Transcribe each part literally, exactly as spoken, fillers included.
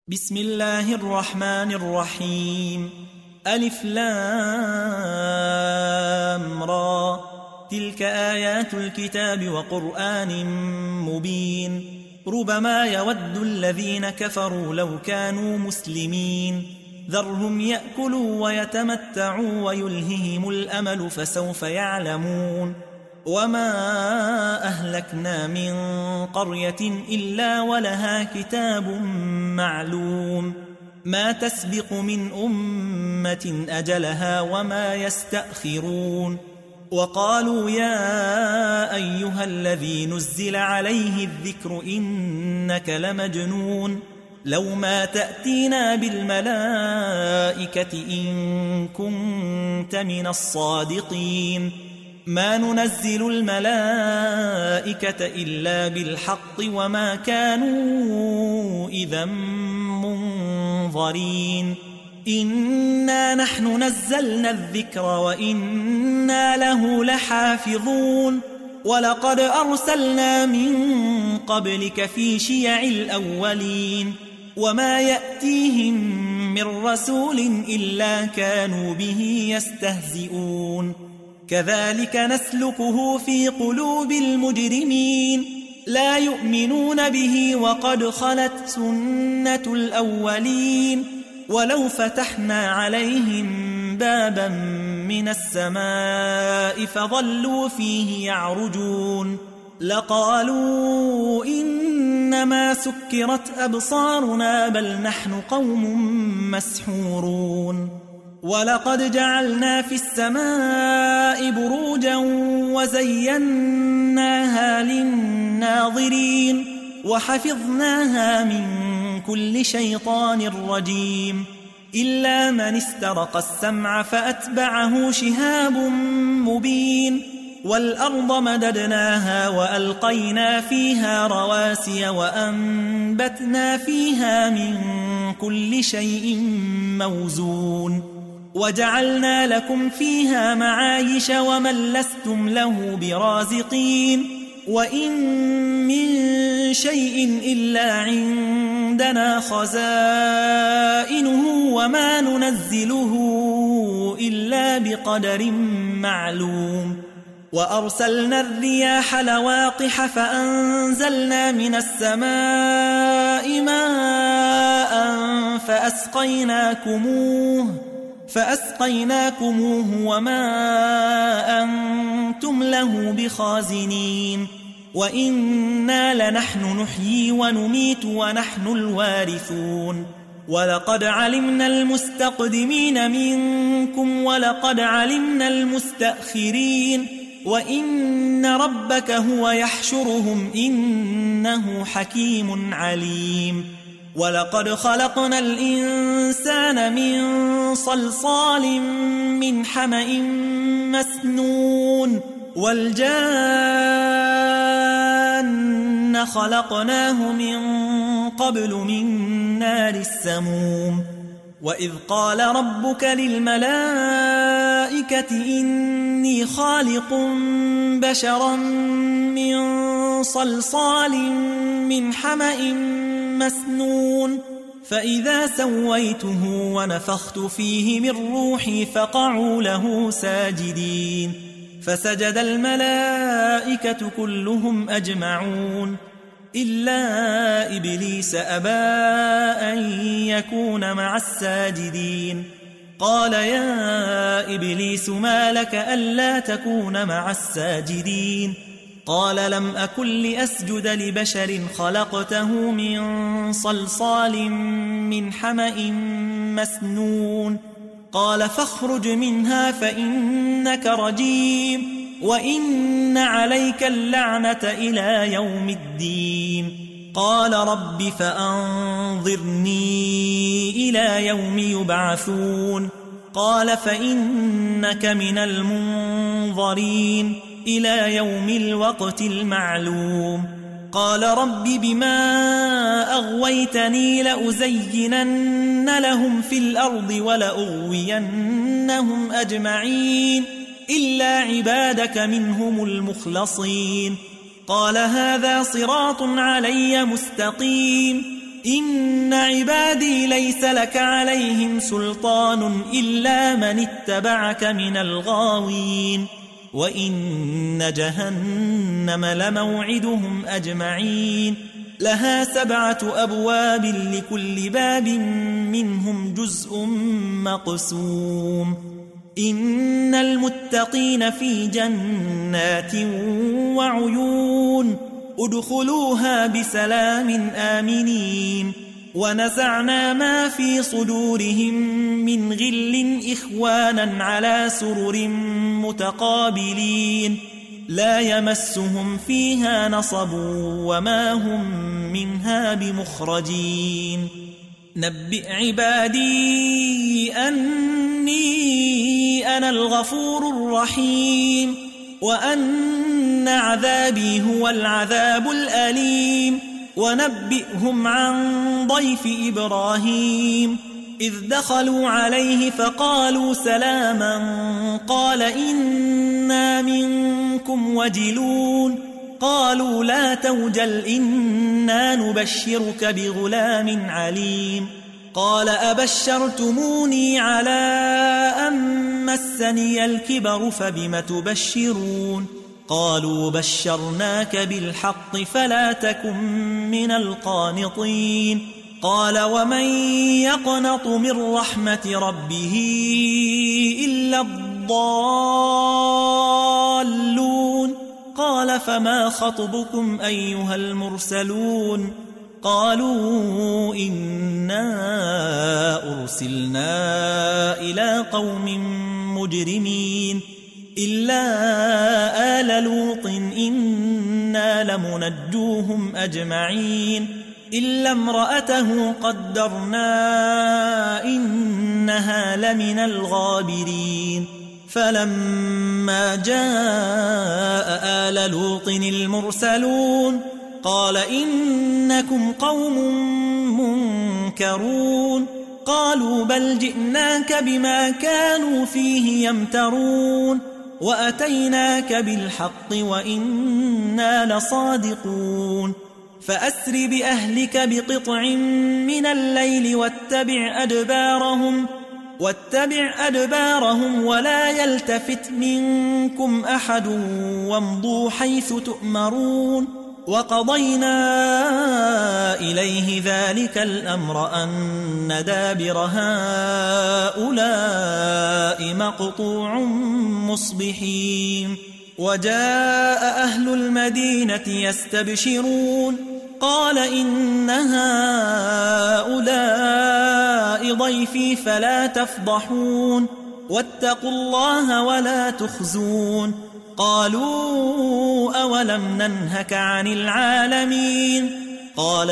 بسم الله الرحمن الرحيم. ألف لام را، تلك آيات الكتاب وقرآن مبين. ربما يود الذين كفروا لو كانوا مسلمين، ذرهم يأكلوا ويتمتعوا ويلههم الأمل فسوف يعلمون. وما أهلكنا من قرية إلا ولها كتاب معلوم، ما تسبق من أمة أجلها وما يستأخرون. وقالوا يا أيها الذي نزل عليه الذكر إنك لمجنون، لو ما تأتينا بالملائكة إن كنت من الصادقين. ما ننزل الملائكة إلا بالحق وما كانوا إذا منظرين. إنا نحن نزلنا الذكر وإنا له لحافظون. ولقد أرسلنا من قبلك في شيع الأولين، وما يأتيهم من رسول إلا كانوا به يستهزئون. كذلك نسلكه في قلوب المجرمين، لا يؤمنون به وقد خلت سنة الأولين. ولو فتحنا عليهم بابا من السماء فظلوا فيه يعرجون لقالوا إنما سكرت أبصارنا بل نحن قوم مسحورون. ولقد جعلنا في السماء بروجا وزيناها للناظرين وحفظناها من كل شيطان رجيم، إلا من استرق السمع فأتبعه شهاب مبين. والأرض مددناها وألقينا فيها رواسي وأنبتنا فيها من كل شيء موزون، وجعلنا لكم فيها معايش ومن لستم له برازقين. وإن من شيء إلا عندنا خزائنه وما ننزله إلا بقدر معلوم. وأرسلنا الرياح لواقح فأنزلنا من السماء ماء فأسقيناكموه فأسقيناكموه وما أنتم له بخازنين. وإنا لنحن نحيي ونميت ونحن الوارثون. ولقد علمنا المستقدمين منكم ولقد علمنا المستأخرين. وإن ربك هو يحشرهم إنه حكيم عليم. ولقد خلقنا الإنسان من صلصال من حمأ مسنون. والجان خلقناه من قبل من نار السموم. وإذ قال ربك للملائكة إني خالق بشرا من صلصال من حمأ مسنون، فإذا سويته ونفخت فيه من روحي فقعوا له ساجدين. فسجد الملائكة كلهم أجمعون إلا إبليس أبى أن يكون مع الساجدين. قال يا إبليس ما لك ألا تكون مع الساجدين؟ قال لم أكن لأسجد لبشر خلقته من صلصال من حمأ مسنون. قال فاخرج منها فإنك رجيم وإن عليك اللعنة إلى يوم الدين. قال رب فأنظرني إلى يوم يبعثون. قال فإنك من المنظرين إلى يوم الوقت المعلوم. قال رب بما أغويتني لأزينن لهم في الأرض ولأغوينهم أجمعين إلا عبادك منهم المخلصين. قال هذا صراط علي مستقيم. إن عبادي ليس لك عليهم سلطان إلا من اتبعك من الغاوين وإن جهنم لموعدهم أجمعين لها سبعة أبواب لكل باب منهم جزء مقسوم إن المتقين في جنات وعيون ادخلوها بسلام آمنين ونزعنا ما في صدورهم من غل إخوانا على سرر متقابلين لا يمسهم فيها نصب وما هم منها بمخرجين نبئ عبادي أني أنا الغفور الرحيم وأن عذابي هو العذاب الأليم ونبئهم عن ضيف إبراهيم إذ دخلوا عليه فقالوا سلاما قال إنا منكم وجلون قالوا لا توجل إنا نبشرك بغلام عليم قال أبشرتموني على أن مسني الكبر فبم تبشرون قالوا بشرناك بالحق فلا تكن من القانطين قال ومن يقنط من رحمة ربه إلا الضالون قال فما خطبكم أيها المرسلون قالوا إنا أرسلنا إلى قوم مجرمين إلا آل لوط إنا لمنجوهم أجمعين إلا امرأته قدرنا إنها لمن الغابرين فلما جاء آل لوط المرسلون قال إنكم قوم منكرون قالوا بل جئناك بما كانوا فيه يمترون وأتيناك بالحق وإنا لصادقون فأسر بأهلك بقطع من الليل واتبع أدبارهم واتبع أدبارهم ولا يلتفت منكم أحد وامضوا حيث تؤمرون وقضينا إليه ذلك الأمر أن دابر هؤلاء مقطوع مصبحين وجاء أهل المدينة يستبشرون قال إن هؤلاء ضيفي فلا تفضحون واتقوا الله ولا تخزون قالوا أولم ننهك عن العالمين قال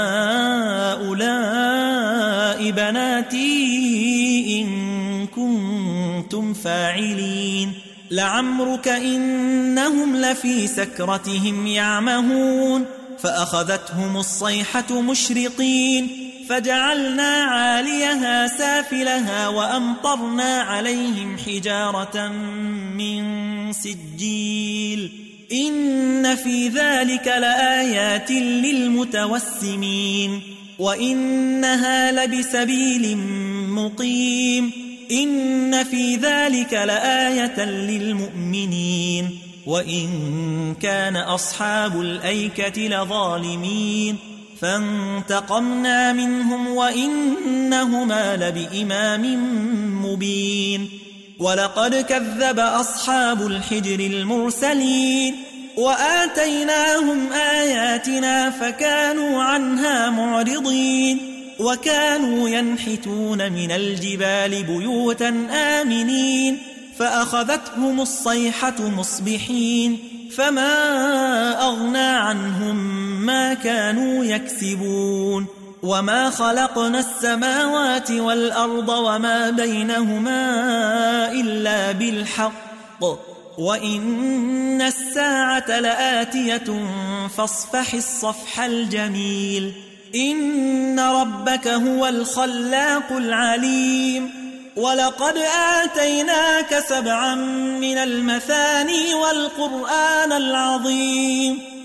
هؤلاء بناتي إن كنتم فاعلين لعمرك إنهم لفي سكرتهم يعمهون فأخذتهم الصيحة مشرقين فجعلنا عاليها سافلها وأمطرنا عليهم حجارة من سجيل إن في ذلك لآيات للمتوسمين وإنها لبسبيل مقيم إن في ذلك لآية للمؤمنين وإن كان أصحاب الأيكة لظالمين فانتقمنا منهم وإنهما لبإمام مبين ولقد كذب أصحاب الحجر المرسلين وآتيناهم آياتنا فكانوا عنها معرضين وكانوا ينحتون من الجبال بيوتا آمنين فأخذتهم الصيحة مصبحين فما أغنى عنهم ما كانوا يكسبون وما خلقنا السماوات والأرض وما بينهما إلا بالحق وإن الساعة لآتية فاصفح الصفح الجميل إن ربك هو الخلاق العليم ولقد آتيناك سبعا من المثاني والقرآن العظيم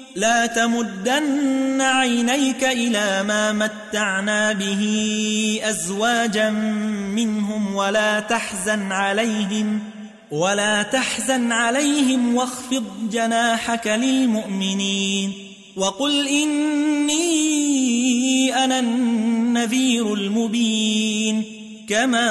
لا تمدن عينيك إلى ما متعنا به أزواجا منهم ولا تحزن عليهم ولا تحزن عليهم واخفض جناحك للمؤمنين وقل إني أنا النذير المبين كما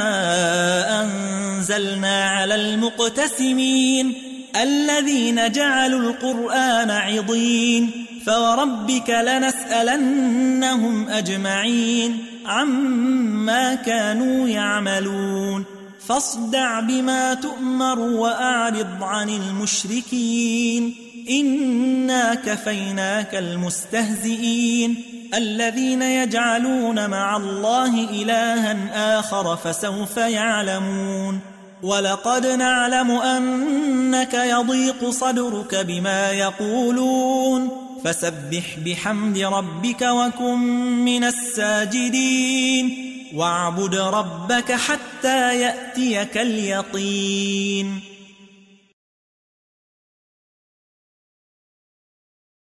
أنزلنا على المقتسمين الذين جعلوا القرآن عضين فوربك لنسألنهم أجمعين عما كانوا يعملون فاصدع بما تؤمر وأعرض عن المشركين إنا كفيناك المستهزئين الذين يجعلون مع الله إلها آخر فسوف يعلمون ولقد نعلم أنك يضيق صدرك بما يقولون فسبح بحمد ربك وكن من الساجدين واعبد ربك حتى يأتيك اليقين